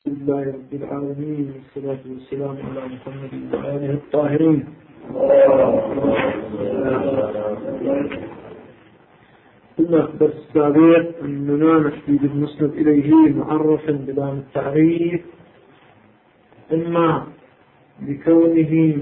لله رب العالمين والصلاة والسلام على محمد وآله الطاهرين. قلنا في الدرس السابق أننا نحتاج المسند إليه معرفا بلام التعريف، إما بكونه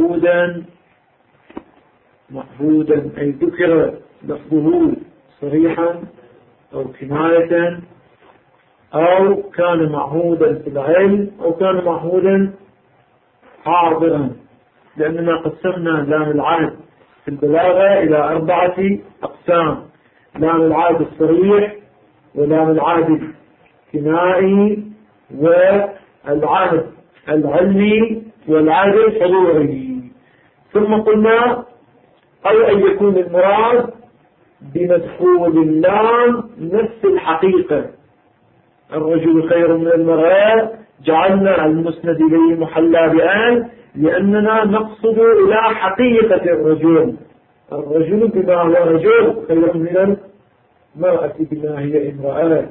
معهودا أي ذكر لفظه صريحا أو كناية، أو كان معهودا في العلم، أو كان معهودا حاضرا، لأننا قسمنا لام العهد في البلاغة إلى 4 أقسام: لام العهد الصريح، ولام العهد الكنائي، والعهد العلمي، والعهد الحضوري. ثم قلنا أو أن يكون المراد بمدخول اللام نفس الحقيقة: الرجل خير من المرأة، جعلنا المسند إليه محلى بأن، لأننا نقصد إلى حقيقة الرجل بما هو رجل خير من المرأة بما هي امرأة.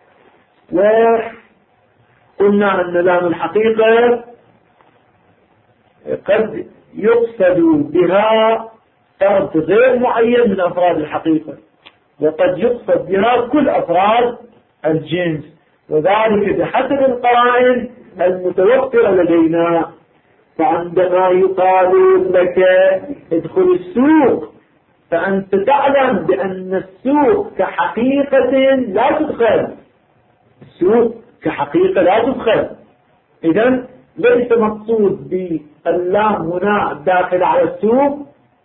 وقلنا أن لام الحقيقة قد يقصد بها فرد غير معين من أفراد الحقيقة، وقد يقصد بها كل أفراد الجنس، وذلك بحسب القرائن المتوفرة لدينا. فعندما يقال لك ادخل السوق، فأنت تعلم بأن السوق كحقيقة لا تدخل، السوق كحقيقة لا تدخل. إذن ليس مقصود باللام هنا داخل على السوق،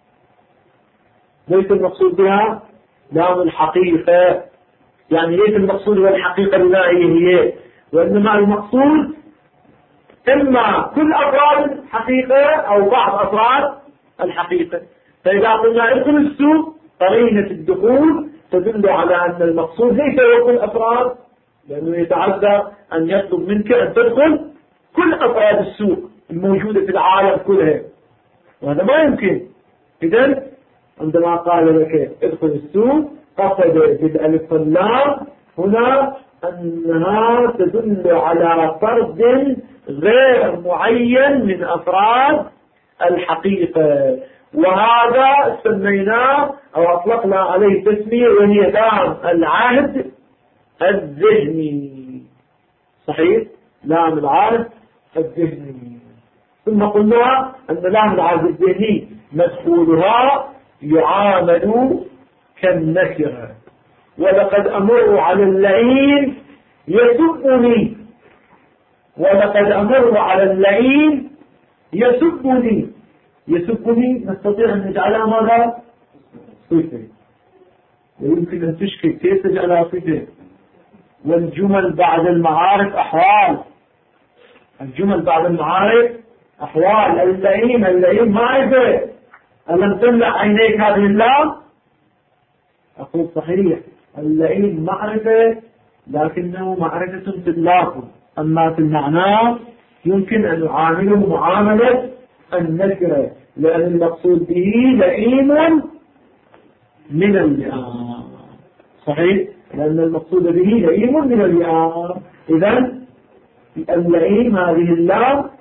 ليس المقصود بها لام الحقيقة، يعني ليس المقصود بالحقيقة بما هي، وإنما المقصود إما كل أفراد الحقيقة أو بعض أفراد الحقيقة. فإذا قلنا ادخل السوق، قرينة الدخول تدل على أن المقصود ليس هو كل أفراد، لأنه يتعذر أن يطلب منك أن تدخل كل أفراد السوق الموجودة في العالم كلها، وهذا ما يمكن. إذن عندما قال لك ادخل السوق، قصد بالألف واللام هنا أنها تدل على فرد غير معين من أفراد الحقيقة، وهذا سميناه أو أطلقنا عليه تسمية، وهي لام العهد الذهني. صحيح، لام العهد الذهني. ثم قلنا أن لام العهد الذهني مدخولها يعامل كالنكرة: ولقد أمر على اللعين يسبني، ولقد أمر على اللعين يسبني. نستطيع أن نجعلها ماذا؟ صفة، ويمكن أن تشكل كيف تجعلها صفة. والجمل بعد المعارف أحوال، الجمل بعد المعارف أحوال. اللعين معرفة. ألم تملأ عينيك هذه اللام؟ أقول صحيح، اللعين معرفة، لكنه معرفة في اللفظ، أما في المعنى يمكن أن نعامله معاملة النكرة، لأن المقصود به لئيم من اللئام. صحيح، لأن المقصود به لئيم من اللئام. إذن اللئيم هذه اللام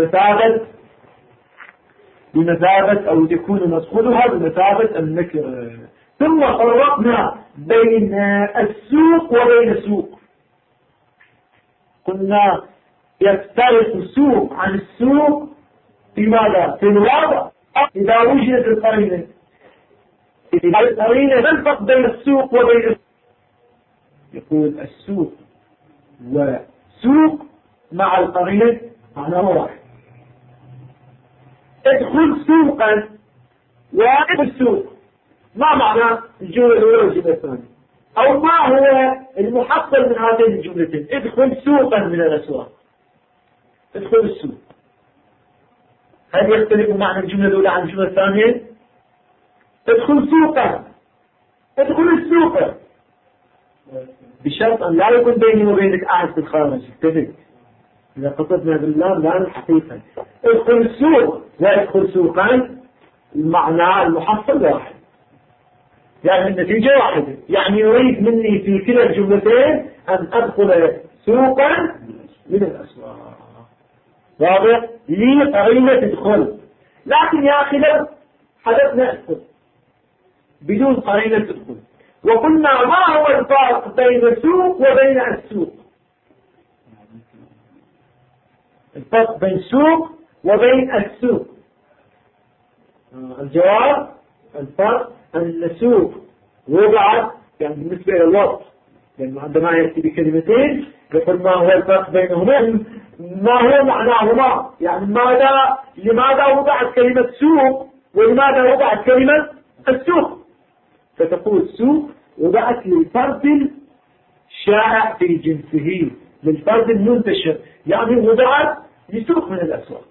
بمثابة أو تكون مدخولها بمثابة النكرة. ثم فرقنا بين السوق وبين السوق. قلنا يختلف السوق عن السوق في ماذا؟ في الوضع. إذا وجدت القرينة، إذا القرينة تلفق بين السوق وبين السوق، يقول السوق وسوق مع القرينة معناه واحد. ادخل سوقا وادخل السوق، ما معنى الجملة الأولى والجملة الثانية؟ أو ما هو المحصل من هاتين الجملتين؟ ادخل سوقا من الأسواق، ادخل السوق. هل يختلف معنى الجملة الأولى عن الجملة الثانية؟ ادخل سوقا، ادخل السوق، بشرط أن لا يكون بيني وبينك أحد في الخارج. اتفق. إذا قصدنا بالله لا الحقيقة. ادخل السوق لا ادخل سوقا، المعنى المحصل واحد، يعني النتيجة واحدة. يعني يريد مني في كلا الجملتين أن أدخل سوقا من الأسواق. واضح؟ لي قرينة تدخل. لكن يا أخي لو حدثنا أدخل بدون قرينة تدخل وقلنا ما هو الفرق بين السوق وبين السوق؟ الفرق بين السوق وبين السوق، الجواب الفرق أن السوق وضعت يعني بالنسبة إلى الوقت، يعني عندما يأتي بكلمتين يقول ما هو الفرق بينهما، ما هو معناهما، يعني لماذا وضعت كلمة سوق ولماذا وضعت كلمة السوق؟ فتقول السوق وضعت للفرد الشائع في جنسه، للفرد المنتشر، يعني وضعت لسوق من الأسواق،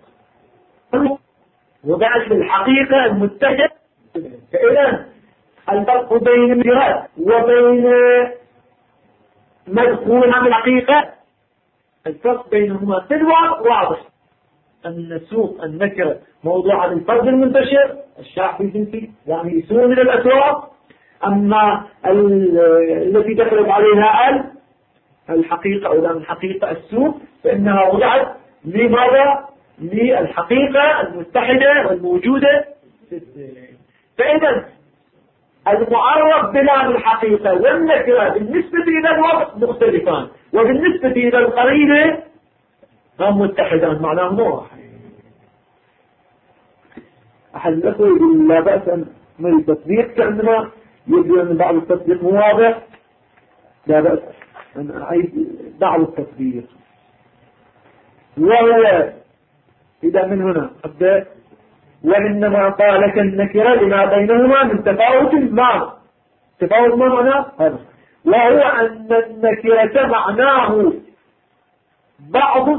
وضعت للحقيقة المتحدة. فإذا الفرق بين الجهات وبين مدخولها من الحقيقة، الفرق بينهما في الواقع واضح، أن سوق النكرة موضوعة للفرد المنتشر الشائع في جنسه، يعني سوق من الأسواق. أما التي دخلت عليها الحقيقة أو لا من حقيقة السوق فإنها وضعت لماذا؟ للحقيقة المتحدة والموجودة. فإذا المعرف بلام الحقيقة والنكرة بالنسبة إلى الوضع مختلفان، وبالنسبة إلى القرينة هم متحدان، معناه واحد. أحد الأخوة يقول لا بأس من التطبيق، كأنما يبدو أن بعض التطبيق مو واضح، لا بأس أن أعيد بعض التطبيق. وهو إذا من هنا أبدأ وإنما قال النكرة لما بينهما من تفاوت ما. تفاوت ما معناه هذا، وهو أن النكرة معناه بعض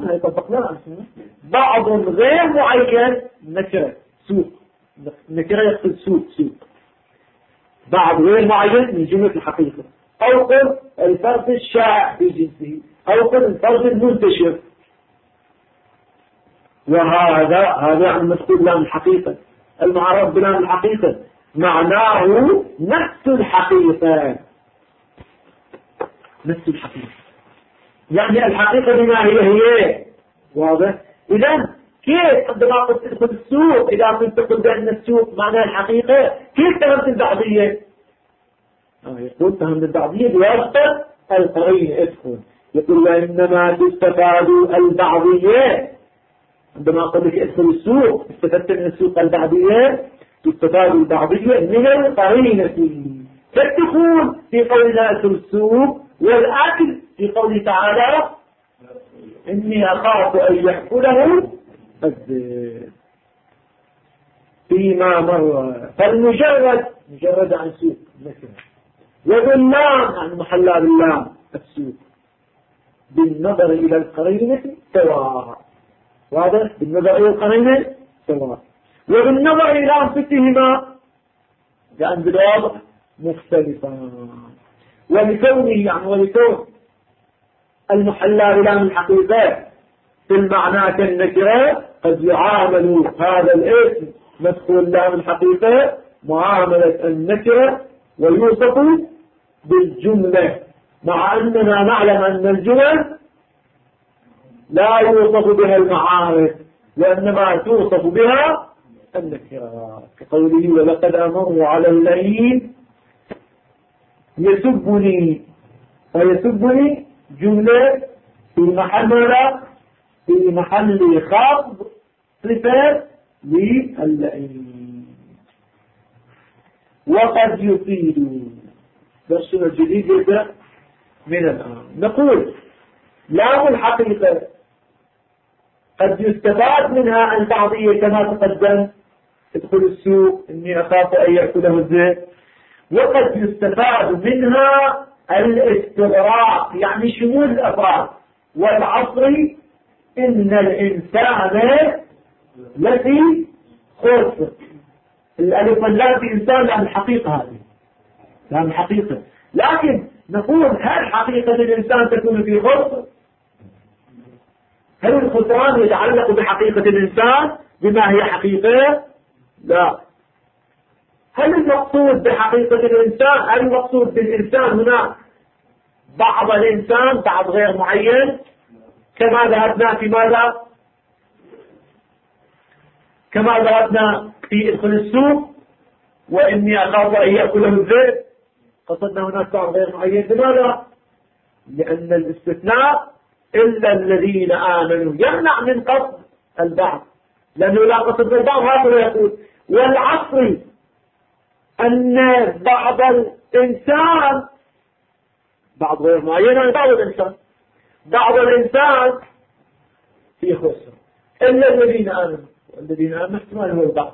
غير معين. نكرة سوق، نكرة يقصد سوق بعض غير معين من جملة الحقيقة، أو قل الفرد الشائع في جنسه، أو قل الفرد المنتشر. وهذا يعني مذكور لام الحقيقة، المعرف بلام الحقيقة معناه نفس الحقيقة، نفس الحقيقة، يعني الحقيقة بما هي. واضح؟ إذن كيف عندما قلت تدخل السوق، إذا كنت تقول بأن السوق معناه الحقيقة، كيف فهمت البعضية؟ يقول فهمت البعضية بواسطة القرينة. ادخل يقول وإنما تستفاد البعضية. عندما قلت لك ادخل السوق استفدت من السوق البعضية، تستفاد البعضية من القرينة، كالدخول في قولنا ادخل السوق، والأكل في قوله تعالى إني أخاف أن يأكله الذئب فيما مر. فالمجرد مجرد عن سوق مثلا، وباللام عن محلى باللام السوق بالنظر إلى القرينة سواء. واضح؟ بالنظر إلى القرينة سواء، وبالنظر إلى أنفسهما لأن بالواضح مختلفا. ولكونه يعني ولكون المحلى بلام الحقيقة في المعنى كالنكرة قد يعامل هذا الاسم مدخول لام الحقيقة معاملة النكرة ويوصف بالجملة، مع أننا نعلم أن الجمل لا يوصف بها المعارف وإنما توصف بها النكرة، كقوله ولقد أمر على الليل يسبني، ويسبني جملة في محل خفض صفة للئيم. وقد يفيد درسنا الجديد يبدأ من الآن. نقول لام الحقيقة قد يستفاد منها البعضية كما تقدم ادخل السوق إني أخاف أن يأكله الذئب، وقد يستفاد منها الاستغراق يعني شمول الأفراد، والعصر إن الإنسان الذي خسر. الألف واللام في إنسان لام الحقيقة، هذه لام الحقيقة، لكن نقول هل حقيقة الإنسان تكون في خسر؟ هل الخسران يتعلق بحقيقة الإنسان بما هي حقيقة؟ لا. هل المقصود بحقيقة الإنسان، هل المقصود بالإنسان هنا بعض الإنسان بعض غير معين كما ذهبنا في ماذا؟ كما ذهبنا في ادخل السوق وإني أخاف أن يأكله الذئب، قصدنا هناك بعض غير معين. لماذا؟ لأن الاستثناء إلا الذين آمنوا يمنع من قصد البعض، لأنه لا قصد البعض. هكذا يقول والعصر أن بعض الإنسان، بعض غير معين، بعض الإنسان في خسر إلا الذين آمنوا، والذين آمنوا احتمال هو البعض.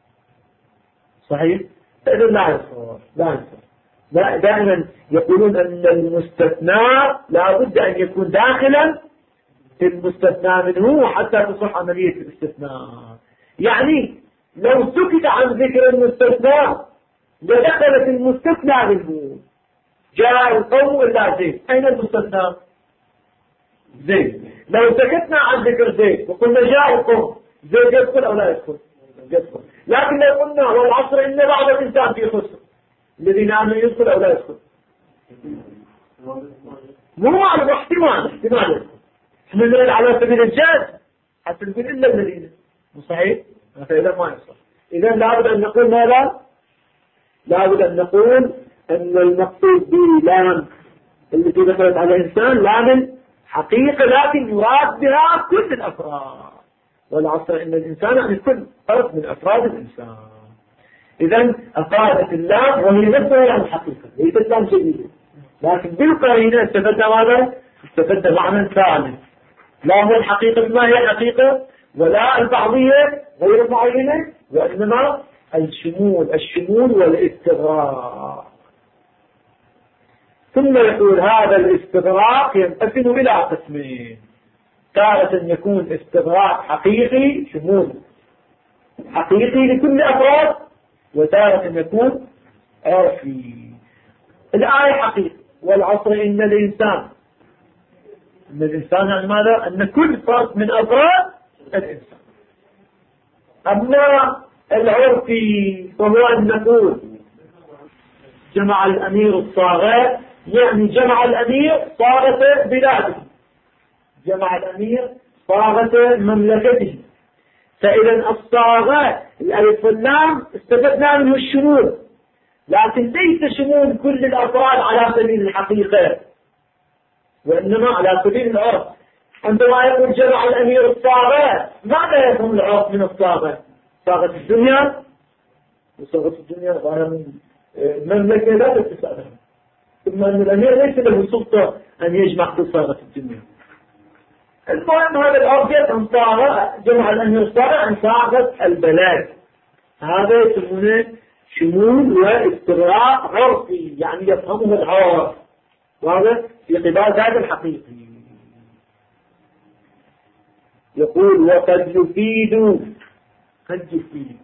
صحيح؟ فإذا لا يصير دائما يقولون أن المستثنى لا بد أن يكون داخلا في المستثنى منه حتى تصح عملية الاستثناء. يعني لو سكت عن ذكر المستثنى لدخلت المستثنى منه. جاء القوم إلا زيد، أين المستثنى؟ زيد. لو سكتنا عن ذكر زيد وقلنا جاء القوم، زيد يدخل أو لا يدخل؟ يدخل. لكن لو قلنا والعصر إن بعض الإنسان في خسر، الذين آمنوا يدخل أو لا يدخل؟ مو معلوم، احتمال احنا نريد على سبيل الجاز حتى نقول إلا الذين. صحيح؟ فإذا ما يصح. إذا لابد أن نقول ماذا؟ لابد أن نقول أن المقصود بلام التي دخلت على الإنسان لام حقيقة، لكن يراد بها كل الأفراد. والعصر إن الإنسان يعني كل فرد من أفراد الإنسان. إذن أفادت اللام وهي نفسها يعني الحقيقة، ليست لام جديدة، لكن بالقرينة استفدنا ماذا؟ استفدنا معنى ثالث، لا هو الحقيقة ما هي حقيقة ولا البعضية غير المعينة، وإنما الشمول والاستغراق. ثم يقول هذا الاستغراق ينقسم إلى قسمين: تارة يكون استغراق حقيقي، شمول حقيقي لكل أفراد، وتارة يكون عرفي. الآية حقيقي والعصر إن الإنسان يعني ماذا؟ أن كل فرد من أفراد الإنسان. أما العرفي فهو أن نقول جمع الأمير الصاغة، يعني جمع الأمير صاغة بلاده، جمع الأمير صاغة مملكته. فإذا الصاغة الألف واللام استفدنا منه الشمول، لكن ليس شمول كل الأفراد على سبيل الحقيقة، وإنما على سبيل العرف. عندما يقول جمع الأمير الصاغة، ماذا يفهم العرف من الصاغة؟ صاغة الدنيا، وصاغة الدنيا ظاهرة من المملكة لا تتسألها، ثم أن الأمير ليس له سلطة أن يجمع في صاغة الدنيا. المهم هذا العرف يفهم صاغة جمع الأمير الصاغة عن صاغة البلاد. هذا يسمونه شمول واستغراق عرفي، يعني يفهمه العرف، وهذا في قبال ذات الحقيقي. يقول وقد يفيد، قد يفيد.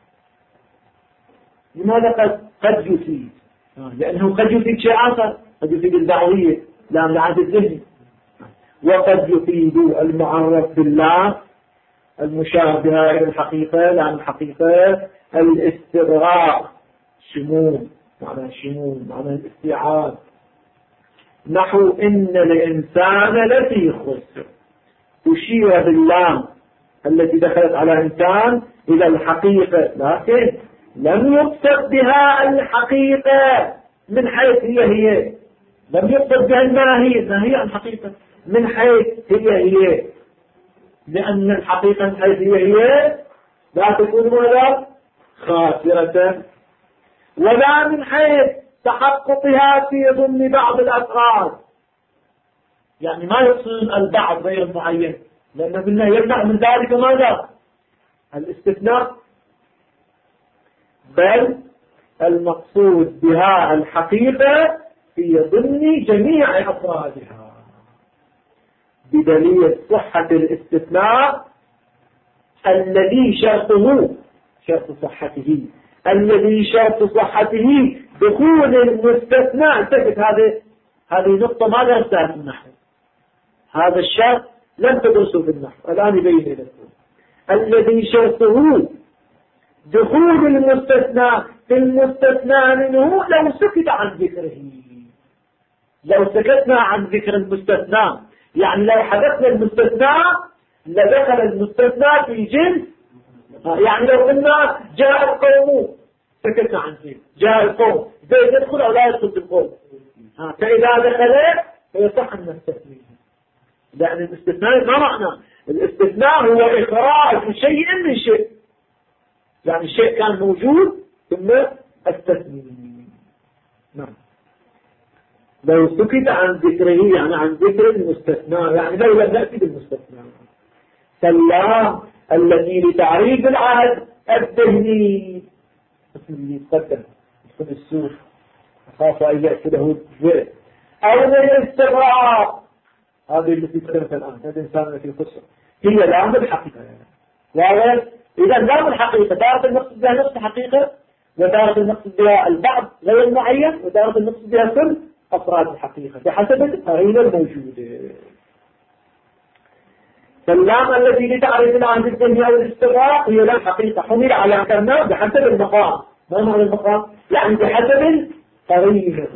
لماذا قد يفيد؟ لأنه قد يفيد شيء آخر، قد يفيد البعضية لا العهد الذهني. وقد يفيد المعرف بالله المشابهة إلى الحقيقة، لأن الحقيقة الاستغراق، شمول، معنى الاستيعاب. نحو إن الإنسان لفي خسر، أشير باللام التي دخلت على إنسان إلى الحقيقة، لكن لم يقصد بها الحقيقة من حيث هي، لم يقصد بها الماهية عن الحقيقة من حيث هي، لأن الحقيقة من حيث هي لا تكون ولا خاسرة، ولا من حيث تحققها في ضمن بعض الأفراد، يعني ما يقصد البعض غير معين، لأن قلنا يمنع من ذلك ماذا؟ الاستثناء، بل المقصود بها الحقيقة في ضمن جميع أفرادها، بدليل صحة الاستثناء الذي شرط صحته دخول المستثناء. انتبه، هذه نقطة ما درستها في النحو، هذا الشرط لم تدرسه في النحو، الآن يبين لكم. الذي شرطه دخول المستثناء في المستثنى منه لو سكت عن ذكره. لو سكتنا عن ذكر المستثنى يعني لو حدثنا المستثنى لدخل المستثنى في جنس. يعني لو قلنا جاء القوم سكتنا عن زيد، جاء القوم، زيد يدخل أو لا يدخل بالقوم. فإذا دخل فيصح أن نستثني، لأن الاستثناء ما معنى الاستثناء؟ هو إخراج شيء من شيء، يعني الشيء كان موجود ثم استثني. نعم. لو سكت عن ذكره يعني عن ذكر المستثنى، يعني لو لم نأتي بالمستثنى. سلام الذي لتعريف العهد الذهني، اسم اللي يتقدم اسم السوق، أخاف أن يأتي له الذئب أو من الاستغراق، هذه التي تكلمت الآن، هذا الإنسان التي خسر هي لام الحقيقة. إذا لام الحقيقة تارة المقصد بها نفس الحقيقة، وتارة المقصد بها البعض غير معين، وتارة المقصد بها كل أفراد الحقيقة بحسب القرينة الموجودة. فاللام الذي لتعرف العهد الذهني أو الاستغراق هي لام حقيقة حمل على كلمة بحسب المقام. ما معنى المقام؟ يعني بحسب القرينة.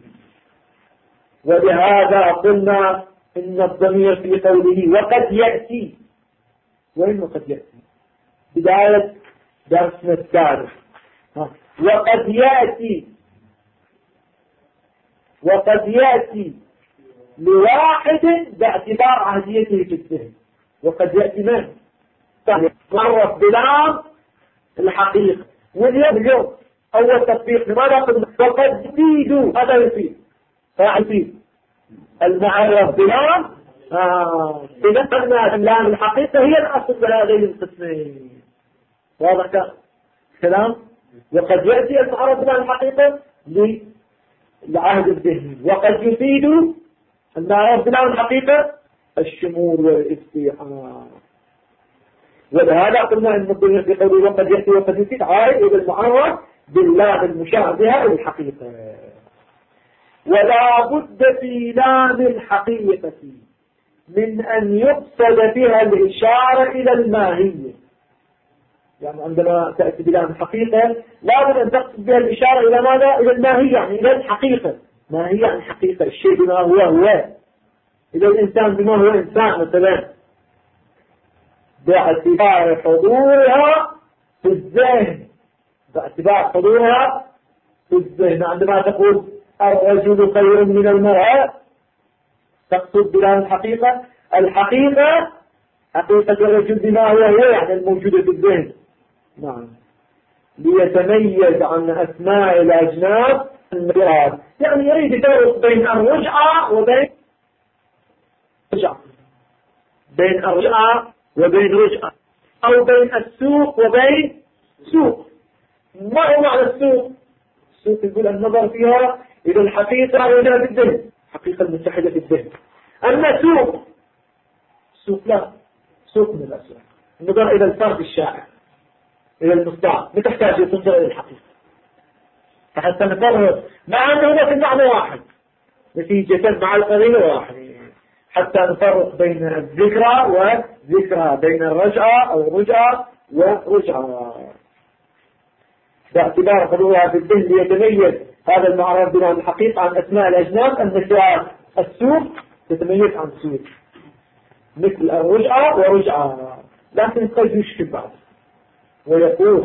ولهذا قلنا إن الضمير في قوله وقد يأتي، وين وقد يأتي؟ بداية درسنا الثالث. وقد يأتي لواحد باعتبار عهديته في الذهن. وقد يأتي من؟ معرف بلام الحقيقة. واليوم أول تطبيق لماذا قلنا وقد يفيد؟ هذا يفيد فيفيد المعرف بلام. إذا قلنا اللام الحقيقة هي الأصل بهذين القسمين. واضح كلام؟ وقد يأتي المعرف بلام الحقيقة للعهد الذهني، وقد يفيد المعرف بلام الحقيقة الشمول والاستيعاب. ولهذا قلنا ان الضمير في قوله وقد يأتي وقد يفيد عائد الى المعرف باللام المشابهة للحقيقة. ولا بد في لام الحقيقة من أن يقصد بها الإشارة إلى الماهية. يعني عندما تأتي بلام الحقيقة لا بد أن تقصد بها الإشارة إلى ماذا؟ إلى الماهية، يعني إلى الحقيقة. ما هي يعني حقيقة الشيء بما هو إلى الإنسان بما هو إنسان مثلا، باعتبار حضورها في الذهن. باعتبار حضورها في الذهن. عندما تقول الرجل خير من المرأة تقصد بلام الحقيقة. الحقيقة حقيقة الرجل بما هو يعني الموجودة في الذهن. نعم. ليتميز عن أسماء الأجناس المراد، يعني يريد يفرق بين الرجعة وبين رجعة، بين الرجعة وبين رجعة، أو بين السوق وبين سوق. ما هو معنى السوق؟ السوق يقول النظر فيها إلى الحقيقة وإلى الذهن، الحقيقة المتحدة في الذهن. أما سوق لا، سوق من الأسواق النظر إلى الفرد الشائع، إلى المصداق، ما تحتاج تنظر إلى الحقيقة حتى نفرق، مع أنه في المعنى واحد، نتيجة مع القرينة واحد، حتى نفرق بين الذكرى وذكرى، بين الرجعة أو رجعة ورجعة، باعتبار حضورها في الذهن ليتميز هذا المعرف بلام الحقيقة عن أسماء الأجناس المثل السوق تتميز عن سوق، مثل الرجعة ورجعة. لكن قد يشكل بعض ويقول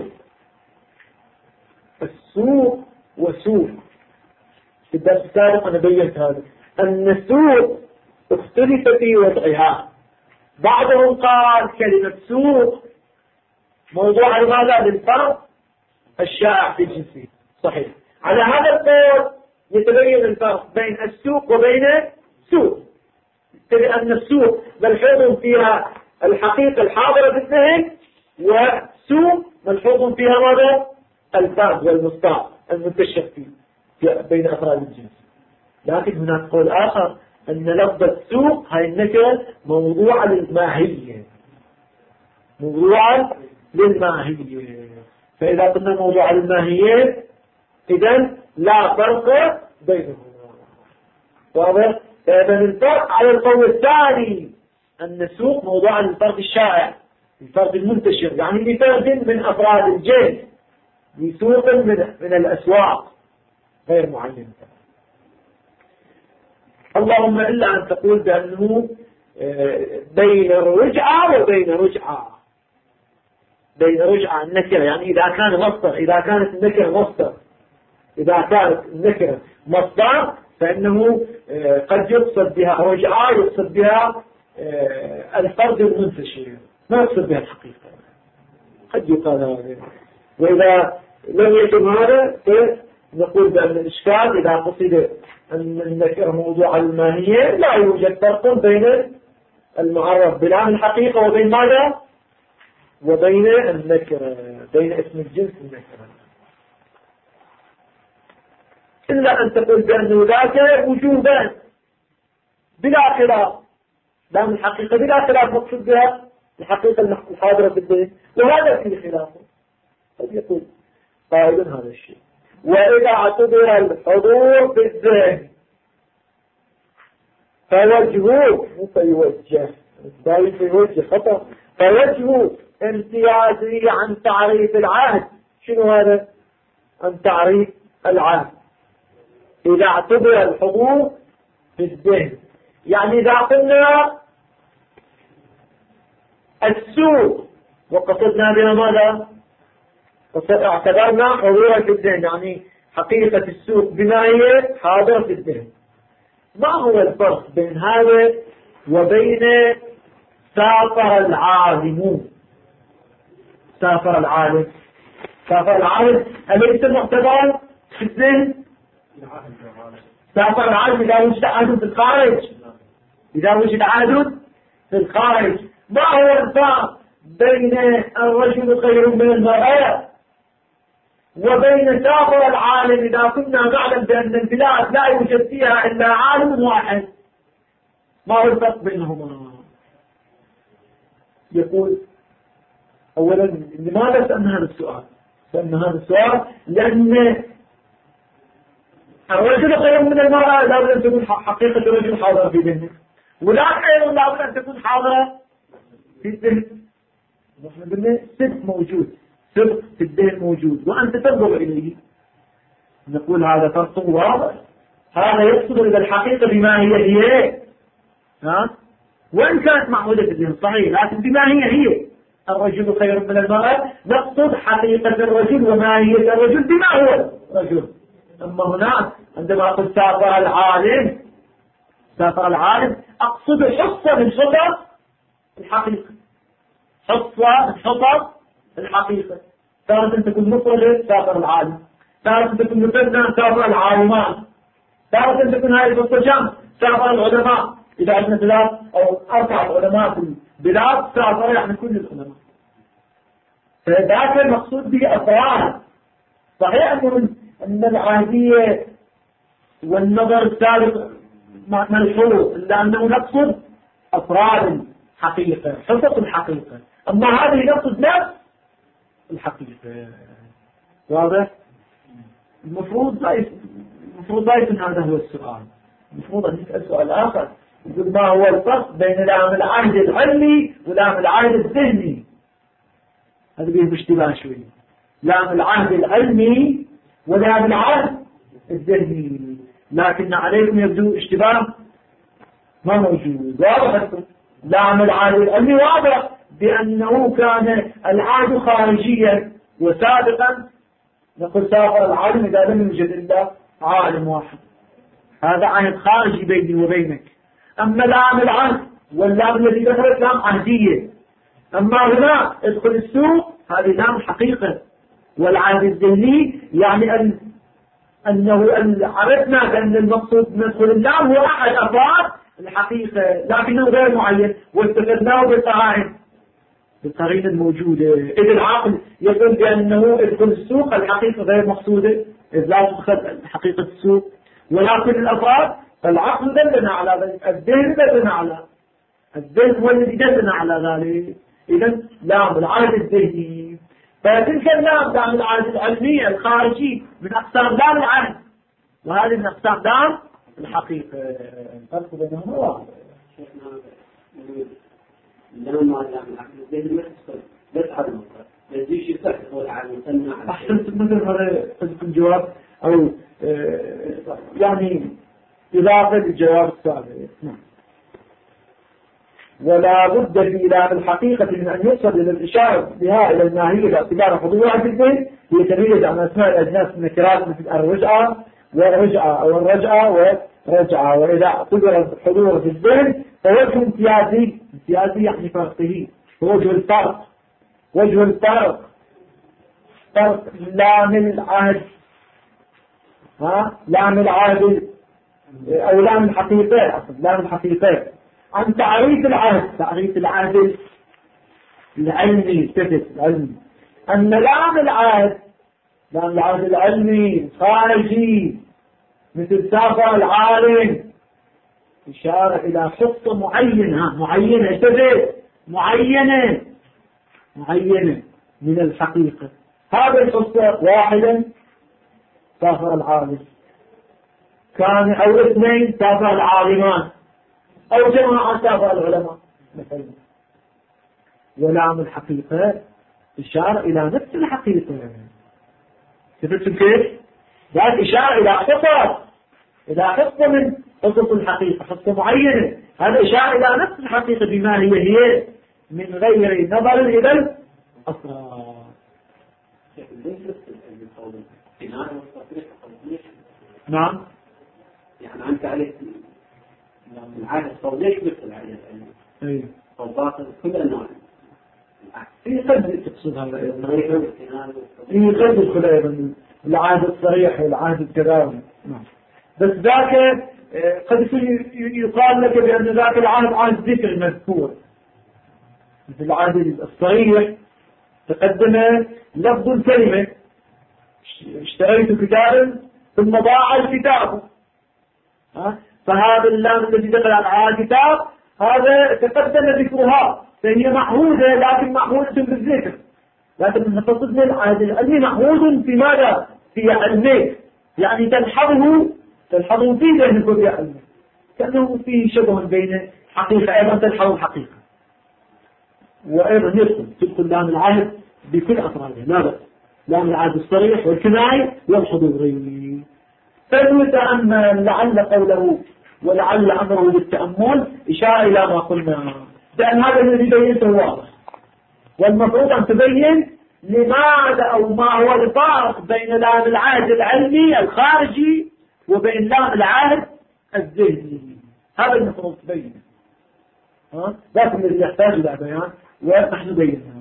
السوق وسوق. في الدرس السابق أنا بيّنت هذا، أن السوق اختلف في وضعها. بعضهم قال كلمة سوق موضوع لماذا؟ للفرق الشائع في الجنسية. صحيح. على هذا القول يتبين الفرق بين السوق وبين سوق، لأن السوق ملحوظ فيها الحقيقة الحاضرة في الذهن، وسوق ملحوظ فيها ماذا؟ الفرد والمصداق المنتشر بين أفراد الجنس. لكن هناك قول آخر أن لفظة سوق هاي النكرة موضوعة للماهية، موضوعة للماهية. فإذا قلنا موضوعة للماهية إذن لا فرق بينهما. واضح؟ فإذن الفرق على القول الثاني أن السوق موضوعة للفرد الشائع، الفرد المنتشر، يعني لفرد من أفراد الجنس، لسوق من الأسواق غير معين. اللهم إلا أن تقول بأنه بين الرجعة وبين رجعة. بين رجعة النكرة يعني إذا كان مصدر، إذا كانت النكرة مصدر، إذا كانت النكرة مصدر فإنه قد يقصد بها رجعة، يقصد بها الفرد المنتشر، ما يقصد بها الحقيقة، قد يقال هذا. وإذا لم يكن هذا نقول بأن الإشكال إذا قصد أن النكرة موضوع الماهية لا يوجد فرق بين المعرف بلام الحقيقة وبين ماذا؟ وبين النكرة، بين اسم الجنس النكرة، إلا أن تقول بأنه ذاك وجوبا بلا خلاف، لام الحقيقة بلا خلاف مقصود بها الحقيقة الحاضرة في الذهن، وهذا فيه خلاف. قد يقول قائل هذا الشيء. وإذا اعتبر الحضور في الذهن فوجهه فيوجه فيوجه خطأ، فوجه امتيازه عن تعريف العهد. شنو هذا؟ عن تعريف العهد. إذا اعتبر الحضور في الذهن يعني إذا قلنا السوق وقصدنا بها ماذا؟ اعتبرنا حضورا في الذهن يعني حقيقة السوق بما هي حاضرة في الذهن. ما هو الفرق بين هذا وبين سافر العالم؟ سافر العالم، سافر العالم أليس معتبر في الذهن؟ سافر العالم إذا وجد عهد في الخارج، إذا وجد عهد في الخارج. ما هو الفرق بين الرجل خير من المرأة وبين سافر العالم إذا كنا نعلم بأن البلاد لا يوجد فيها إلا عالم واحد؟ ما هو الفرق بينهما؟ يقول أولا لماذا سألنا هذا السؤال؟ سألنا هذا السؤال لأن الرجل خير من المرأة لابد أن تكون حقيقة الرجل حاضرة في ذهنه، ولا خير لابد أن تكون حاضرة في الذهن. نحن قلنا صدق موجود، صدق في الذهن موجود وأنت تنظر إليه. نقول هذا فرق واضح، هذا يقصد إلى الحقيقة بما هي وإن كانت معهودة في الذهن صحيح، لكن بما هي الرجل خير من المرأة نقصد حقيقة الرجل وماهية الرجل بما هو الرجل. أما هنا عندما أقول سافر العالم، سافر العالم أقصد حصة من حصص الحقيقة، حصة من حصص الحقيقة. تارة تكون مفردة سافر العالم، تارة تكون مثنى سافر العالمان، تارة تكون هذه الحصة جمع سافر العلماء. إذا عندنا ثلاث أو أربعة علماء في البلاد سافر يعني كل العلماء. فذاك المقصود به أفراد. صحيح أن العادية والنظر السابق ملحوظ، إلا أنه نقصد أفراد الحقيقة، حصص الحقيقة، أما هذه نقصد نفس الحقيقة. واضح؟ المفروض لا يكون هذا هو السؤال. المفروض أن نسأل سؤال آخر، يقول ما هو الفرق بين لام العهد العلمي ولام العهد الذهني؟ هذا به اشتباه شوي. لام العهد العلمي ولام العهد الذهني، لكن عليكم يبدو اشتباه ما موجود. واضح لام العهد العلمي واضح بأنه كان العهد خارجيا، وسابقا نقول سافر العالم إذا لم يوجد إلا عالم واحد، هذا عهد خارجي بيني وبينك. أما لام العهد واللام الذي دخلت لام عهدية، أما هنا ادخل السوق هذه لام حقيقة. والعهد الذهني يعني أنه عرفنا بأن المقصود ندخل اللام هو أحد أفراد الحقيقة لكنه غير معين، واستفدناه بالقرينة الموجودة. إذ العقل يقول بأنه ادخل السوق الحقيقة غير مقصودة، إذ لا تدخل حقيقة السوق، ولكن الأفراد فالعقل دلنا على ذلك، الذهن دلنا على الذهن والذي دلنا على ذلك. إذا لام العهد الذهني، فتلك اللام لام العهد العلمية الخارجي من أقسام لام العهد، وهذه من أقسام لام الحقيقة. الفرق بينهما واضح. لام العهد الذهني بس على المفرد يزيش يفتح قول على المثنى. أحسنت، مثل هذا الجواب أو يعني إضافة للجواب السابق. نعم. ولا بد في لام الحقيقة من أن يوصل إلى الإشارة بها إلى الماهية باعتبار حضورها في الذهن ليتميز عن أسماء الأجناس النكرات مثل الرجعة والرجعة أو الرجعة ورجعة. وإذا قدر الحضور في الذهن فوجه امتيازي يعني فرقه، وجه الفرق فرق لام العهد لام العهد أو لام الحقيقة لام الحقيقة عن تعريف العهد العلمي العلمي أن لام العهد العلمي خارجي مثل سافر العالم إشارة إلى خطة معينة من الحقيقة. هذا الخطة واحدا سافر العالم كان أو اثنين سافر العالمان أو جماعة سافر العلماء مثلا. ولام الحقيقة إشارة إلى نفس الحقيقة. شفتم كيف؟ ذات إشارة إلى خطة من خطط الحقيقة، خطة معينة. هذا إشارة إلى نفس الحقيقة بما هي من غير نظر إلى الأسرار. نعم. يعني أنت عليك العادة الصوتية مثل العادة العلمية. صوتات كل أنواع. في قد تقصد هذا أيضا. في قد يدخل أيضا العهد الصريح والعهد التداوي. نعم. بس ذاك قد يقال لك بأن ذاك العهد عهد ذكر مذكور، مثل العهد الصريح تقدم لفظ الكلمة اشتريت كتابا ثم ضاع الكتاب، فهذا اللام الذي دخل على الكتاب هذا تقدم ذكرها، فهي معهودة لكن معهودة بالذكر. لكن من تصدنا العهد العلمي معهود في ماذا؟ في علمك، يعني تلحظه في ذهنك وفي علمك، كأنه في شبه بين حقيقة أيضا تلحظ الحقيقة. وأيضا تدخل لام العهد بكل أفراده، لا بأس. لام العهد الصريح والكناية والحضوري. فليتأمل لعل قوله ولعل أمره بالتأمل إشارة إلى ما قلنا، لأن هذا الذي بينته واضح، والمفروض أن تبين لماذا أو ما هو الفارق بين لام العهد العلمي الخارجي وبين لام العهد الذهني. هذا المفروض تبين، لكن الذي يحتاج إلى بيان ونحن بينا.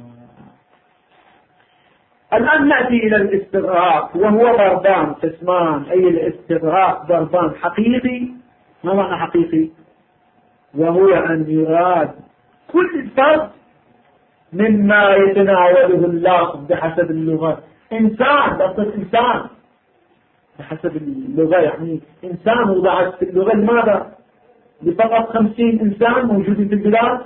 الآن نأتي إلى الاستغراق، وهو ضربان قسمان، أي الاستغراق ضربان حقيقي. ما معنى حقيقي؟ وهو أن يراد كل فرد مما يتناوله اللفظ بحسب اللغة. إنسان لفظ إنسان بحسب اللغة، يعني إنسان وضعت في اللغة لماذا؟ لفقط 50 إنسان موجودين في البلاد.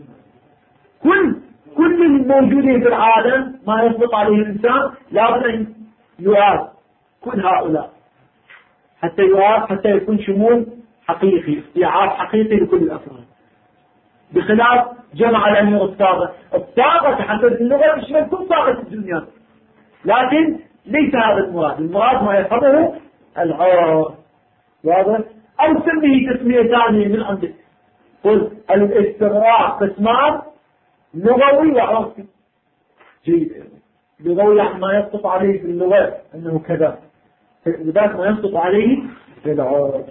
كل الموجودين في العالم ما يطلق عليه الإنسان لابد أن يعاد كل هؤلاء حتى يكون شمول حقيقي، استيعاب حقيقي لكل الأفراد، بخلاف جمع الأمير الطاقة حسب اللغة تشمل كل طاقة الدنيا، لكن ليس هذا المراد ما يفهمه العرب. واضح؟ أو سميه تسمية ثانية من عندك، قل الاستغراق قسمان لغوي وعرفي. جيد. لغوي يعني ما يصدق عليه في اللغة أنه كذا، لذلك ما يصدق عليه في العرف.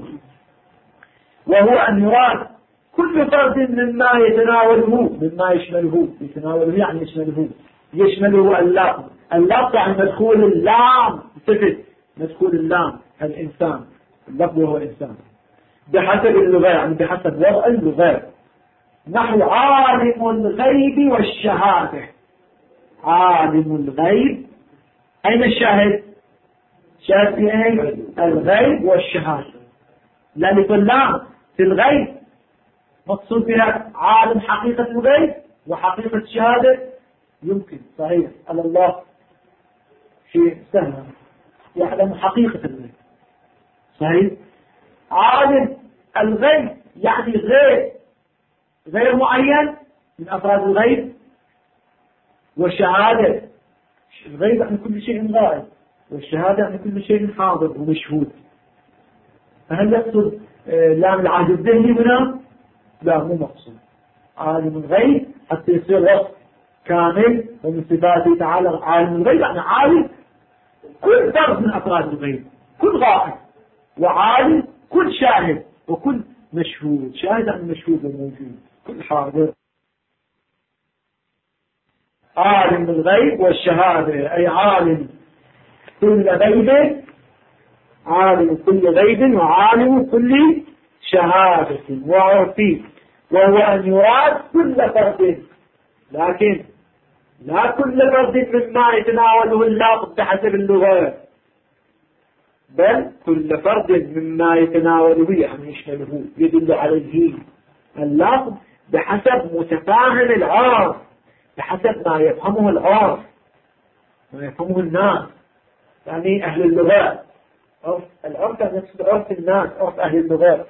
وهو أن يراد كل فرد مما يتناوله، مما يتناوله يعني يشمله اللفظ يعني مدخول اللام، مدخول اللام الإنسان، اللفظ هو إنسان بحسب اللغة، يعني بحسب وضع اللغة. نحو عالم الغيب والشهادة. عالم الغيب، أين الشاهد؟ شاهد في أين؟ الغيب والشهادة. لأن اللام في الغيب مقصود بها عالم حقيقة الغيب وحقيقة الشهادة. يمكن صحيح على الله شيء سهل يعلم حقيقة الغيب، صحيح. عالم الغيب يعني غير معين من أفراد الغيب، والشهادة الغيب يعني كل شيء غائب، والشهادة يعني كل شيء حاضر ومشهود. فهل يقصد لام العهد الذهني هنا؟ لا، مو مقصود. عالم الغيب حتى يصير وصف كامل. ومن صفاته تعالى عالم الغيب، يعني عالم كل فرد من أفراد الغيب، كل غائب، وعالم كل شاهد وكل مشهود. شاهد عن مشهود وموجود، كل حاضر. عالم الغيب والشهادة، أي عالم كل غيب، عالم كل غيب وعالم كل شهادة وعرفي، وهو أن يراد كل فرد، لكن لا كل فرد مما يتناوله اللفظ بحسب اللغة، بل كل فرد مما يتناوله، يعني يشمله، يدل عليه اللفظ بحسب متفاهم العرف، بحسب ما يفهمه العرف، ما يفهمه الناس، يعني أهل اللغة. العرف نفس عرف الناس، عرف أهل اللغة.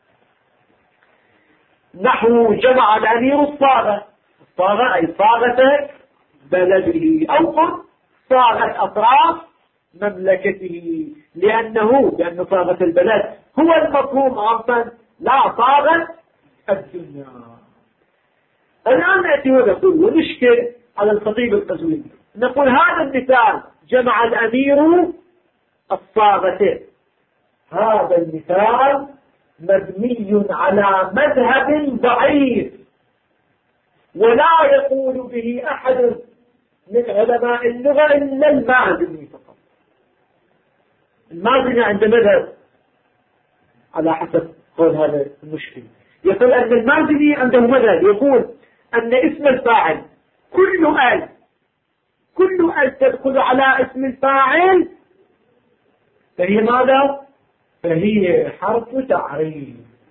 نحو جمع الأمير الصاغة، الصاغة أي صاغة بلده، أو قل صاغة أطراف مملكته، لأن صاغة البلد هو المفهوم عرفا، لا صاغة الدنيا. الآن نأتي ونقول ونشكل على الخطيب القزويني، نقول هذا المثال جمع الأمير الصاغة، هذا المثال مبني على مذهب ضعيف، ولا يقول به أحد من علماء اللغة إلا المازني فقط. المازني عنده مذهب على حسب قول هذا المشكل، يقول أن المازني عنده مذهب يقول أن اسم الفاعل كل آل تدخل على اسم الفاعل فهي ماذا؟ فهي حرف تعريف.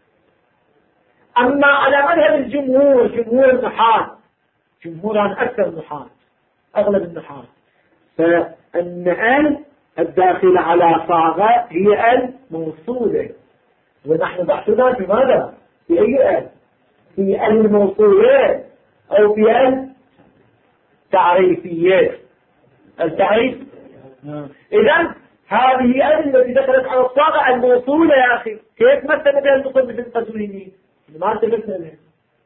أما على مذهب الجمهور، جمهور النحاة، جمهور عن أكثر النحاة، أغلب النحاة، فأن آل الداخل على صاغة هي آل موصولة، ونحن بحثنا في ماذا؟ في أي آل؟ في آل الموصولة أو في آل تعريفية؟ التعريف. إذن هذه آل التي دخلت على الصاغة الموصولة يا أخي، كيف مثل بها المصنف القزويني؟ ما انتبهنا له.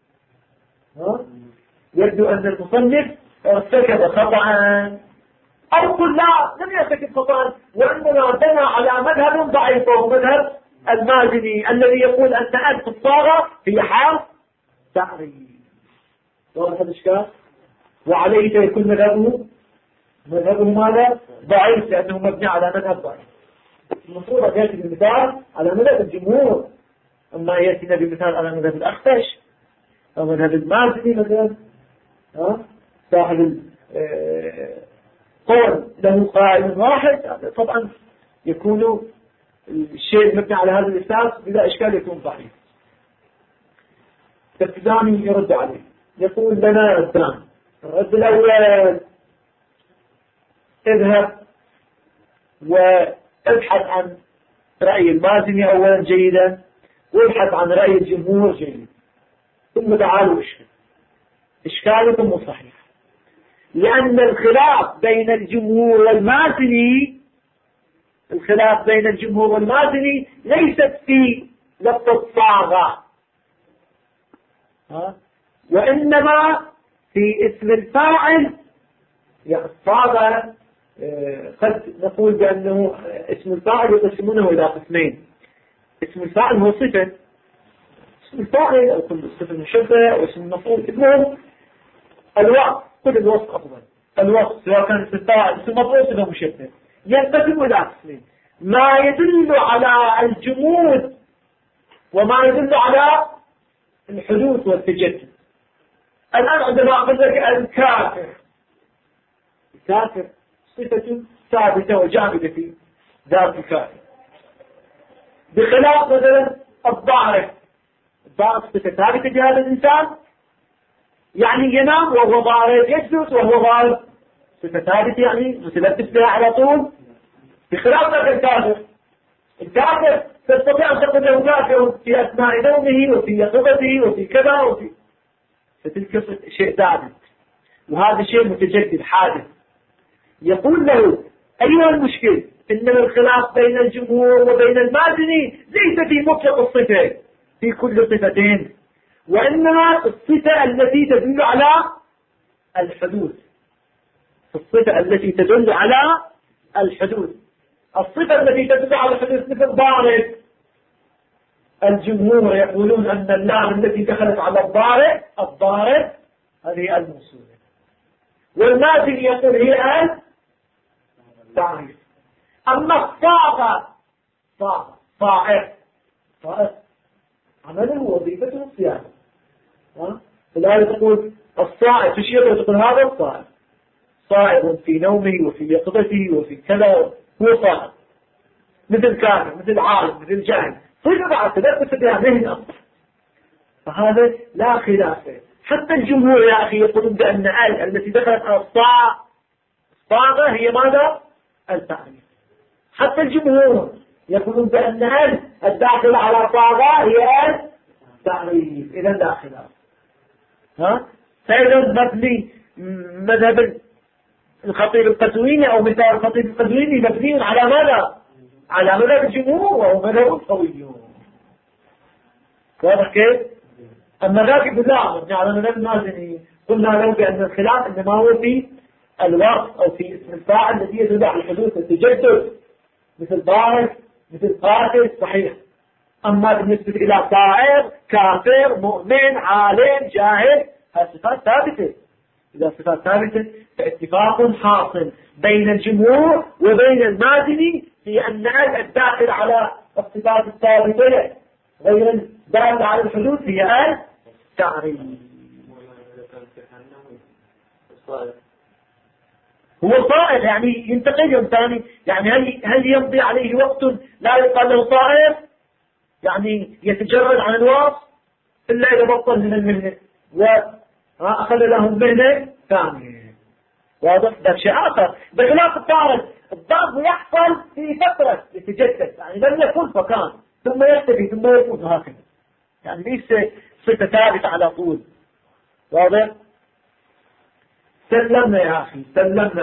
يبدو أن المصنف ارتكب خطأ، أو قل لا لم يرتكب خطأ، وإنما بنى على مذهب ضعيف، وهو مذهب المازني الذي يقول أن ألف الصاغة هي حرف تعريف. واضح الإشكال؟ وعليه سيكون مذهبه ماذا؟ ضعيف، لأنه مبني على مذهب ضعيف. المفروض أن يأتي بمثال على مذهب الجمهور، أما يأتينا بمثال على مذهب الأخفش أو مذهب المازني مثلا، صاحب قول له قائل واحد، طبعا يكون الشيء المبني على هذا الأساس بلا إشكال يكون ضعيف. التزامي يرد عليه، يقول لنا ردان. الرد الأول: اذهب وابحث عن رأي المازني أولا جيدا، وابحث عن رأي الجمهور جيدا، ثم تعالوا اشكل. إشكالكم صحيح، لأن الخلاف بين الجمهور والمازني، الخلاف بين الجمهور والمازني ليست في لفظ الصاغة، وإنما في اسم الفاعل. يعني الصاغة قد نقول بأنه اسم الفاعل يقسمونه إلى قسمين: اسم الفاعل هو صفة، اسم الفاعل أو كل صفة مشبهة أو اسم المفعول. اسمه الوصف، كل الوصف أفضل، الوصف سواء كان اسم الفاعل اسم المفعول صفة مشبهة، ينقسم إلى قسمين: ما يدل على الجمود وما يدل على الحدوث والتجدد. الآن عندما أقول لك الكافر، الكافر صفة ثابتة وجامدة في ذات الكافر، بخلاف مثلا الضارب. الضارب صفة ثابتة في هذا الإنسان، يعني ينام وهو ضارب، يجلس وهو ضارب، صفة ثابتة يعني متلبس بها على طول، بخلاف ذات الكافر. الكافر تستطيع أن تقول له كافر في أثناء نومه وفي يقظته وفي كذا وفي، فتلك شيء ثابت، وهذا شيء متجدد حادث. يقول له: أيها المشكل، إنما الخلاف بين الجمهور وبين المازني ليس في مطلق الصفة، في كل صفتين، وإنما الصفة التي تدل على الحدوث، الصفة التي تدل على الحدوث. الصفة التي تدل على الحدوث مثل ضارب، الجمهور يقولون أن اللام التي دخلت على الضارب هذه الموصولة، والمازن يقول هي التعريف. أما الصاغة صائغ عمله وظيفته الصيانة. الآية تقول الصائغ، تشير وتقول هذا الصائغ، صائغ في نومه وفي يقظته وفي كذا، هو صائغ، مثل كافر مثل عالم مثل جاهل، صفة بعد تلبس بها مهنة. فهذا لا خلاف. حتى الجمهور يا أخي يقولون بأن التي دخلت على الصاغة هي ماذا؟ التعريف. حتى الجمهور يقولون بأن الداخل على الصاغة هي التعريف. إذا لا خلاف. فإذا مبني مذهب الخطيب القزويني أو مثال الخطيب القزويني مبني على ماذا؟ على مذهب الجمهور، وهو مذهب قوي. واضح كيف؟ أما ذاك بالله مبني على مذهب المازني. قلنا له بأن الخلاف إنما هو في الوصف أو في اسم الفاعل الذي يدل على الحدوث التجدد، مثل ضارب مثل قاتل، صحيح. أما بالنسبة إلى صائغ كافر مؤمن عالم جاهل، هذه صفات ثابتة. إذا صفات ثابتة فاتفاق حاصل بين الجمهور وبين المازني في أن الداخل على الصفات الثابتة غير الداخل على الحدوث هي التعريف. هو صائغ يعني ينتقل يوم ثاني، يعني هل يمضي عليه وقت لا يقال له صائغ، يعني يتجرد عن الوصف إلا إذا بطل من المهنة وأخذ له المهنة ثانية. واضح؟ ده شيء آخر بخلاف الطارد. الضرب يحصل في فترة يتجدد، يعني لم يكن فكان ثم يختفي ثم يكون هكذا، يعني ليس صفة ثابتة على طول. واضح؟ سلمنا يا أخي، سلمنا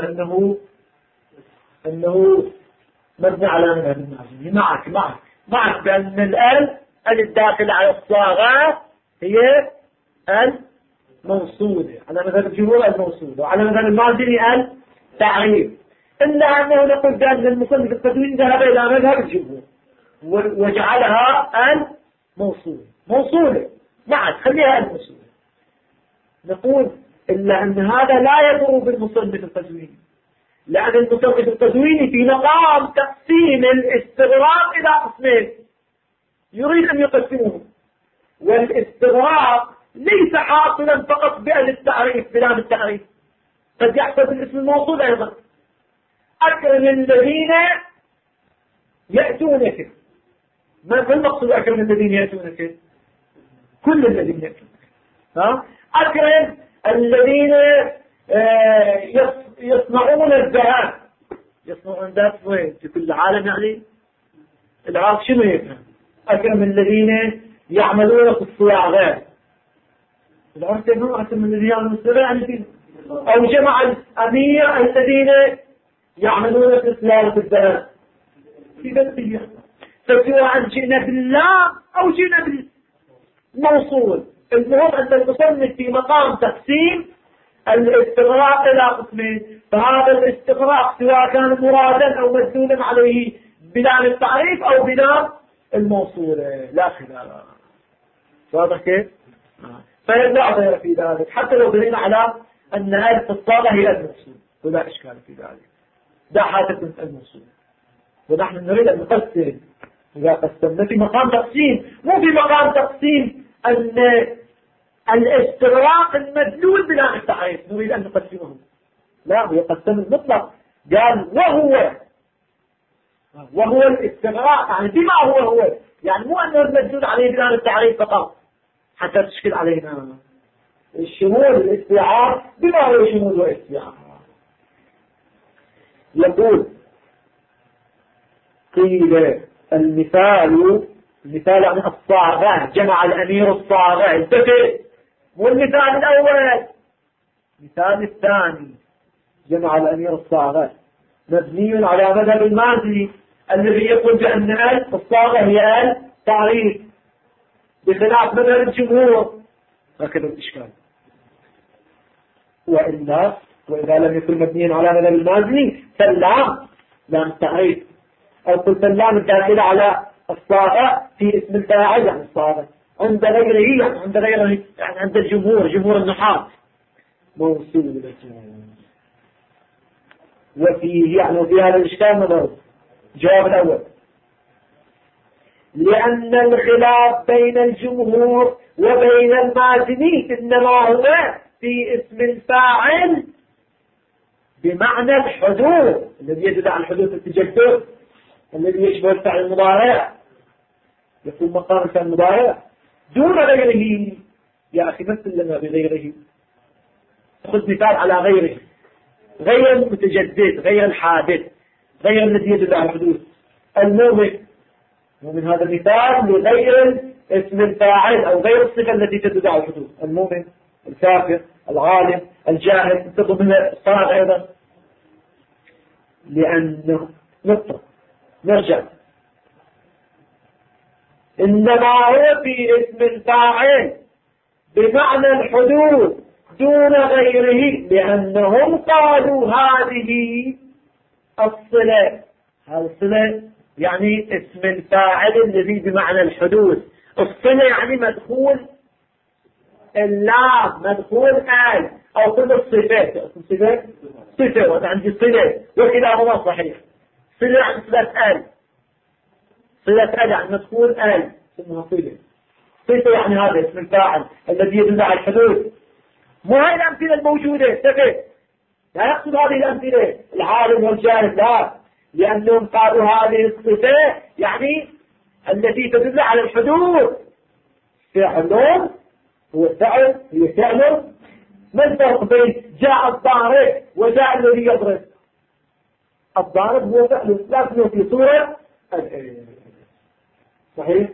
أنه مبني على مذهب المازني. معك بأن الداخل على الصاغة هي الموصولة على مذهب الجمهور، الموصولة، وعلى مذهب المازني التعريف. إلا أنه نقول بأن المصنف القزويني ذهب إلى مذهب الجمهور وجعلها موصولة. معك خليها الموصولة. نقول إلا أن هذا لا يضر بالمصنف القزويني، لأن المصنف القزويني في مقام تقسيم الاستغراق إلى قسمين يريد أن يقسمه، والاستغراق ليس حاصلا فقط بالتعريف بلام التعريف، قد يحصل بالاسم الموصول أيضا. أكرم الذين يأتونك، ما المقصود أكرم الذين يأتونك؟ كل الذين يأتونك. أكرم الذين يصنعون الذهب. يصنعون الذهب وين؟ في كل عالم، يعني العراق شنو يفهم؟ أكرم الذين يعملون في الصياغات. العراق يفهم أكرم الذين يعملون في الصياغات يعني فيه. أو جمع الأمير الذين يعملون في صياغة الذهب في بلدية. فسواء جئنا باللام أو جئنا بالموصول، المهم أن المصنف في مقام تقسيم الاستغراق إلى قسمين، فهذا الاستغراق سواء كان مرادا أو مدلولا عليه بلام التعريف أو بلام الموصول لا خلاف. واضح كيف؟ فلا غير في ذلك، حتى لو بنينا على أن هذه الصالة هي الموصول ولا إشكال في ذلك، ده حادث الموصول. ونحن نريد أن نقسم، إذا قسمنا في مقام تقسيم، مو في مقام تقسيم أن الاستغراق المدلول بلا التعريف نريد أن نقسمه، لا، هو يقسم المطلق. قال وهو الاستغراق، يعني بما هو يعني مو أنه المدلول عليه بلا التعريف فقط حتى تشكل علينا الشمول الاستيعاب بما هو شمول واستيعاب. يقول قيل المثال يعني الصاغة، جمع الأمير الصاغة، انتبه، والمثال الأول. مثال الثاني جمع الأمير الصاغة مبني على مذهب المازني الذي يقول بأن الصاغة هي التعريف، بخلاف مذهب الجمهور هكذا الإشكال. وإذا لم يكن مبنيا على مذهب المازني فاللام لام تعريف، أو قلت اللام الداخلة على الصاغة في اسم الفاعل عن الصاغة عند غيره، يعني عند الجمهور، جمهور النحاة موصول. وفيه يعني في هذا الإشكال نظر. الجواب الأول: لأن الخلاف بين الجمهور وبين المازني إنما هو في اسم الفاعل بمعنى الحدوث الذي يدل على الحدوث التجدد الذي يشبه الفعل المضارع، يكون مقام الفعل المضارع دون غيره. يا أخي مثل لنا بغيره، خذ مثال على غيره، غير المتجدد، غير الحادث، غير الذي يدل على الحدوث. المؤمن، ومن هذا المثال لغير اسم الفاعل أو غير الصفة التي تدل على الحدوث. المؤمن، الكافر، العالم، الجاهل، تضمن الصلاة أيضا. لأنه نقطة نرجع، إنما هو في اسم الفاعل بمعنى الحدوث دون غيره، لأنهم قالوا هذه الصلة، هذه الصلة يعني اسم الفاعل الذي بمعنى الحدوث. الصلة يعني مدخول اللام، مدخول آل، أو كل الصفات. صفة وعندي صلة، وكلاهما صحيح. صلة يعني صلة آل، صلة آل يعني مدخول آل اسمها صلة. صفة يعني هذا اسم الفاعل الذي يدل على الحدوث. مو هاي الأمثلة الموجودة، تفهم؟ لا يقصد هذه الأمثلة العالم والجاهل، لا، لأنهم قالوا هذه الصفة يعني التي تدل على الحدوث. فعلهم هو فعل، هي فعل. ما الفرق بين جاء الضارب وجاء الذي يضرب؟ الضارب هو فعل لكنه في صورة صحيح،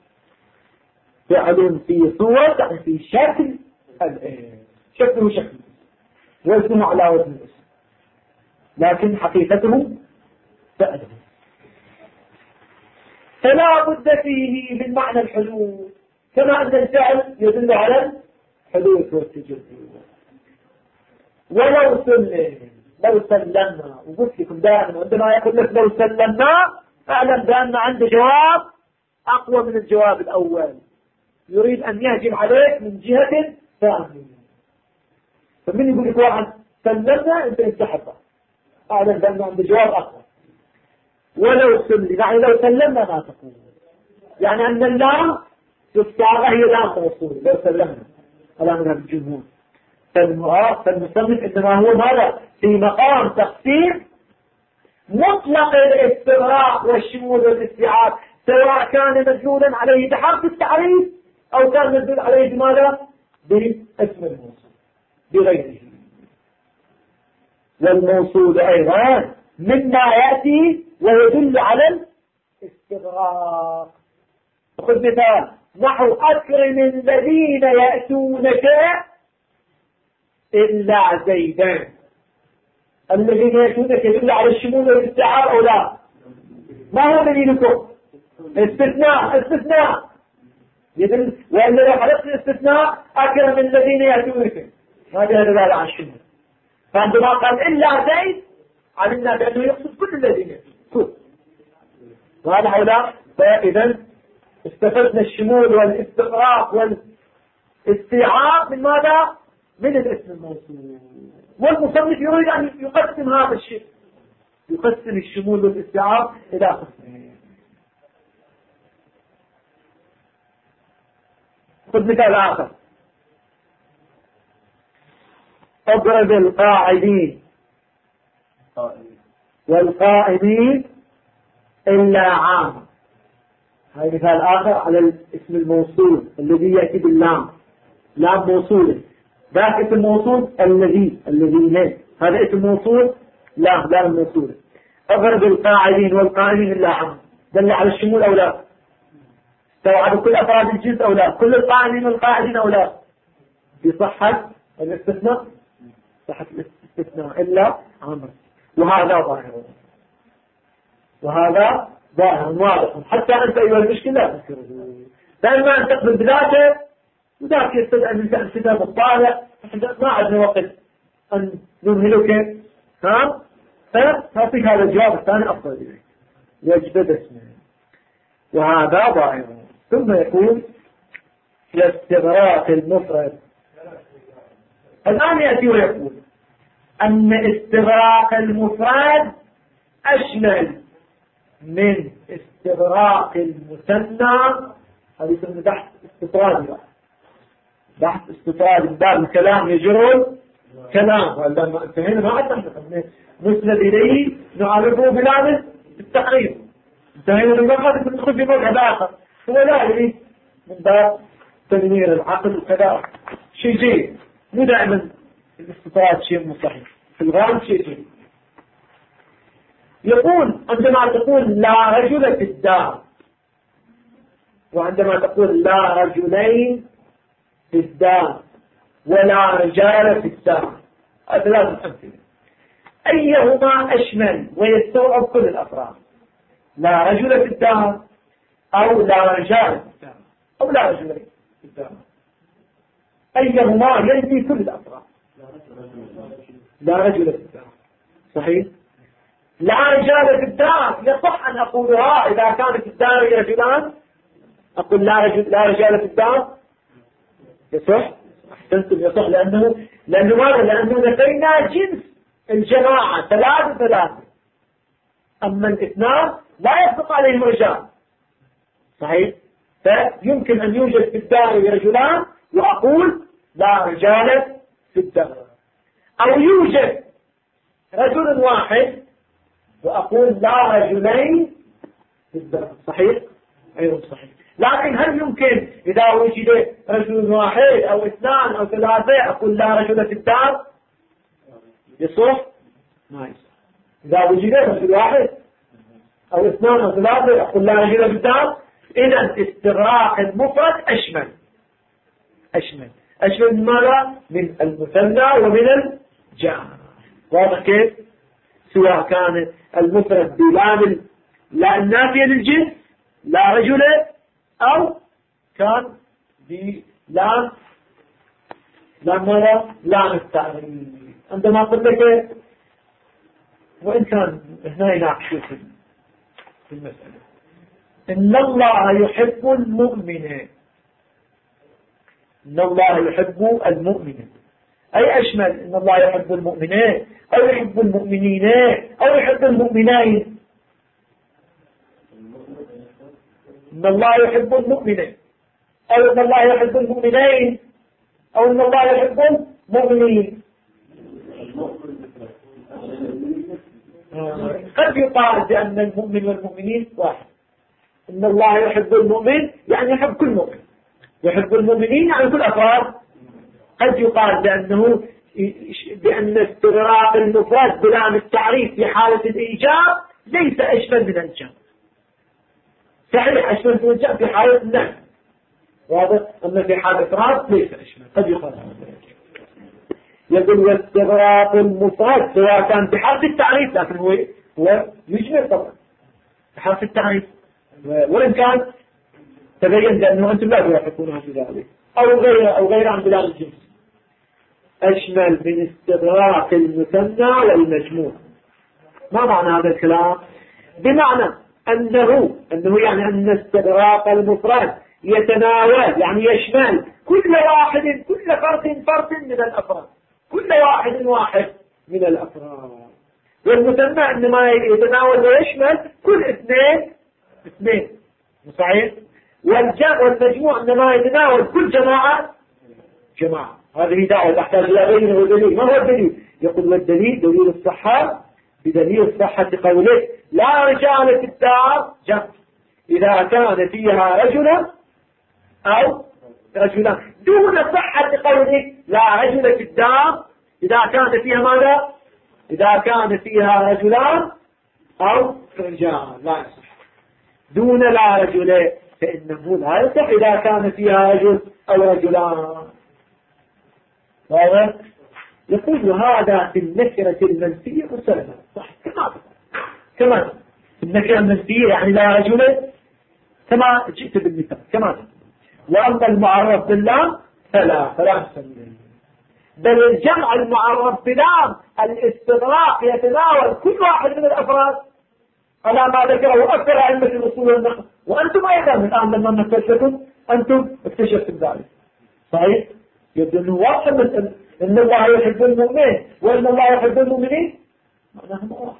فعل في صورة يعني في شكل شكله شكل، وزنه على وزن الاسم، لكن حقيقته فعله. فلا بد فيه من معنى الحدوث، كما أن الفعل يدل على الحدوث والتجدد. ولو سلمنا، وقلت لكم دائما عندما يقول لك لو سلمنا اعلم بأن عنده جواب أقوى من الجواب الأول، يريد أن يهجم عليك من جهة ثانية. فمن يقول لك واحد سلمنا أنت انتحبه، أعلم بأن عنده جواب أقوى. ولو سلمنا يعني لو سلمنا ما تقول، يعني أن اللام في الصاغة هي لام موصول. لو سلمنا على مذهب الجمهور، فالمصنف إنما هو ماذا؟ في مقام تقسيم مطلق الاستغراق والشمول والاستيعاب، سواء كان مدلولا عليه بحرف التعريف أو كان مدلول عليه بماذا؟ باسم الموصول بغيره. والموصول أيضا مما يأتي ويدل على الاستغراق. خذ مثال نحو أكرم الذين يأتونك إلا زيدان. الذين يأتونك يدل على الشمول والاستيعاب أو لا؟ ما هو دليلكم؟ استثناء يدل، وأن لو حدث الاستثناء أكرم الذين يأتونك هذا يدل على الشمول. فعندما قال إلا زيد علمنا بأنه يقصد كل الذين يأتون، وهذا حوله. فإذا استفدنا الشمول والاستغراق والاستيعاب من ماذا؟ من الاسم الموصول. والمصنف يريد أن يقسم هذا الشيء، يقسم الشمول والاستيعاب إلى قسمين. خذ مثال آخر: اضرب القاعدين والقائمين إلا عام. هذا مثال آخر على الاسم الموصول الذي يأتي باللام، لام موصولة. ذاك اسم موصول الذين، هذا اسم موصول لام موصولة. اضرب القاعدين والقائمين إلا عام، دل على الشمول أو لا؟ استوعب كل أفراد الجنس أو لا؟ كل القائمين والقاعدين أو لا؟ بصحة الاستثناء، صحة الاستثناء إلا عام. وهذا ظاهر واضح، حتى أنت أيها المشكلة لا تذكره، فإما أن تقبل بذاته وذاك يستدعي من الكتاب الطالع، ما عندنا وقت أن نمهلك. فأعطيك هذا الجواب الثاني أفضل إليك، يجدد اسمه، وهذا ضائع. ثم يقول لاستغراق المفرد. الآن يأتي ويقول أن استغراق المفرد أشمل من استغراق المثنى. هذا يسمى بحث استطرادي، بحث استطرادي، باب الكلام يجر كلام. ولما انتهينا ما عدنا مسند إليه نعرفه بلاد التقريب، انتهينا من مبحث ندخل في مبحث آخر هو لا يريد من باب تنوير العقل وكذا. شيء جيد، مو دائما الاستطراد شيء مستحيل، في الغالب شيء جيد. يقول عندما تقول لا رجل في الدار، وعندما تقول لا رجلين في الدار، ولا رجال في الدار، هذا لازم أمثلة. أيهما أشمل ويستوعب كل الأفراد؟ لا رجل في الدار، أو لا رجال في الدار، أو لا رجلين في الدار. أيهما يلي كل الأفراد؟ لا رجل في الدار، صحيح. لا رجال في الدار يصح أن أقولها إذا كان في الدار رجلان، أقول لا رجال في الدار، يصح. أحسنتم، يصح. لأنه ماذا؟ لأنه لدينا جنس الجماعة 3 أما الاثنان لا يسبق عليهم رجال، صحيح. فيمكن أن يوجد في الدار رجلان وأقول لا رجال في الدار، أو يوجد رجل واحد وأقول لا رجلين في الدار، صحيح. أيضا صحيح. لكن هل يمكن إذا وجد رجل واحد أو 2 أو 3 أقول لا رجل في الدار؟ يصح؟ ما يصح. إذا وجد رجل واحد أو 2 أو 3 أقول لا رجل في الدار. إذا استغراق المفرد أشمل من ماذا؟ من المثنى ومن الجمع. واضح كيف؟ سواء كان المفرد بلام لا النافية للجنس لا رجل، أو كان بلام لام التعريف. عندما قلت لك، وإن كان هنا يناقشوا في المسألة، إن الله يحب المؤمن، إن الله يحب المؤمن، أي أشمل إن الله يحب المؤمنين، أو يحب المؤمنين، أو يحب المؤمنين. إن الله يحب المؤمنين، أو إن الله يحب المؤمنين، أو إن الله يحب المؤمنين. قد يقال بأن المؤمن والمؤمنين واحد. إن الله يحب المؤمن يعني يحب كل مؤمن، يحب المؤمنين يعني كل أفراد. قد يقال بأن استغراق المفرد بلام التعريف في حالة الإيجاب ليس أشمل من الجمع، صحيح أشمل من الجمع في حالة النفي، واضح. أما في حالة الإفراد ليس أشمل، قد يقال. يقول واستغراق المفرد سواء كان بحرف التعريف، لكن هو يجمل طبعا بحرف التعريف، وإن كان تبين لأنه أنتم لا توافقونها في ذلك، أو غير عن بلاد الجنس. أشمل من استغراق المثنى والمجموع. ما معنى هذا الكلام؟ بمعنى أنه يعني أن استغراق المفرد يتناول، يعني يشمل كل واحد، كل فرد من الأفراد، كل واحد من الأفراد. والمثنى إنما يتناول ويشمل كل اثنين، صحيح. والمجموع إنما يتناول كل جماعة. هذه دعوة تحتاج إلى بينه ودليل. ما هو الدليل؟ يقول والدليل دليل الصحة، بدليل صحة قوله لا رجال في الدار جمع إذا كان فيها رجل أو رجلان، دون صحة قوله لا رجل في الدار إذا كان فيها ماذا؟ إذا كان فيها رجلان أو رجال، لا يصح. دون لا رجل فإنه لا يصح إذا كان فيها رجل أو رجلان. واضح؟ يقول هذا في النكرة المنفية مسلمة، صح كما النكرة المنفية يعني لا رجل كما جئت بالمثال كما. وأما المعرف بالله فلا نسميه. بل الجمع المعرف بلام الاستغراق يتناول كل واحد من الأفراد على ما ذكره أكثر أئمة الأصول والنحو، وأنتم أيضا الآن لما مثلتكم أنتم اكتشفتم ذلك. صحيح؟ يبدو أنه واضح إن الله يحب المؤمن وإن الله يحب المؤمنين، معناها واضح.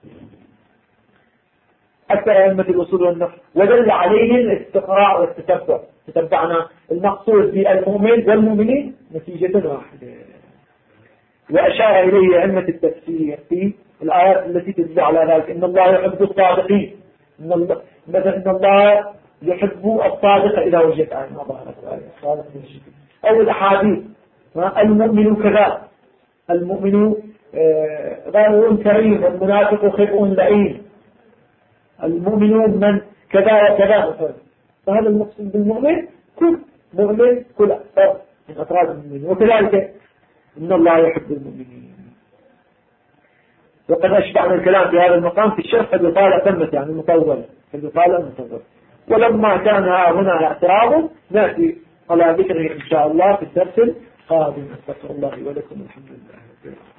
أكثر أئمة الأصول والنحو ودل عليه الاستقراء والتتبع، تتبعنا المقصود بالمؤمن والمؤمنين نتيجة واحدة. وأشار إليه أئمة التفسير في الآيات التي تدل على ذلك، إن الله يحب الصادقين، مثلا إن الله يحب الصادق إذا وجدت عين ما ظهرت الصادق من الشكل، أو الأحاديث المؤمن كذا، المؤمن غير كريم والمنافق خبء لئيم، المؤمن من كذا وكذا مثلا. فهذا المقصود بالمؤمن كل مؤمن كل أفراد من أفراد المؤمنين، وكذلك إن الله يحب المؤمنين. وقد أشبعنا الكلام في هذا المقام في الشرح الرسالة تمت يعني مطولة في الرسالة المطولة. ولما كان هنا اعتراض نأتي على ذكره إن شاء الله في الدرس القادم. أستغفر الله ولكم الحمد لله.